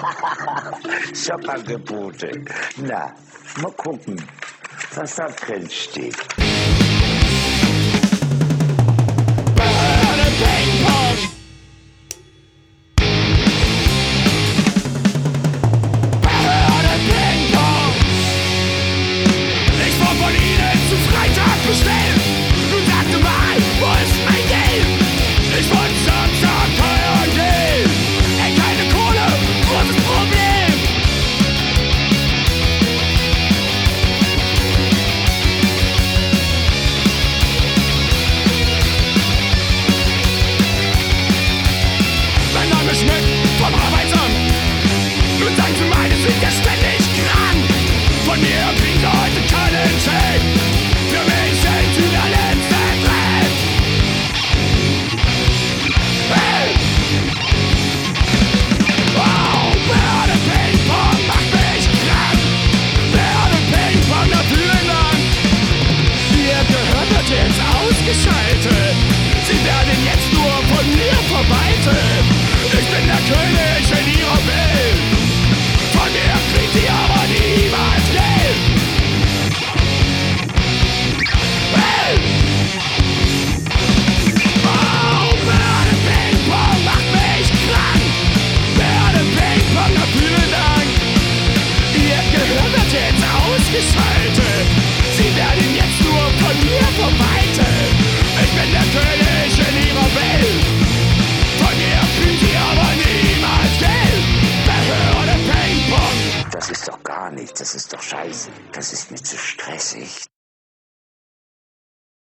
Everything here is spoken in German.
Jobangebote. Na, mal gucken, was da drin steht. Behörde Ping-Pong! Behörde Ping-Pong! Ich wurde von Ihnen zu Freitag bestellt. Nun sagte mal, wo ist mein Geld? Ich wollte Samstag teuer gehen. Ey, keine Kohle, großes Problem. Mein Name ist Schmidt vom Arbeitsamt. Nun sagen Sie meine, sind ja ständig krank. Von mir kriegen Sie heute keinen Check. Für mich sind Sie der letzte Dreck. Hey! Wow, Behörde Ping-Pong macht mich krank. Behörde Ping-Pong, na vielen Dank. Ihr Gehör wird jetzt ausgeschaltet. Sie werden jetzt nur von mir verwaltet. Ich bin der König in Ihrer Welt. Von mir kriegt Sie aber niemals Geld. Hey! Wow, Behörde Ping-Pong macht mich krank. Behörde Ping-Pong, na vielen Dank. Ihr Gehör wird jetzt ausgeschaltet. Sie werden jetzt nur von mir verwaltet. Ich bin der König in Ihrer Welt. Von mir kriegen Sie aber niemals Geld. Behörde Ping-Pong. Das ist doch gar nichts, das ist doch scheiße. Das ist mir zu stressig.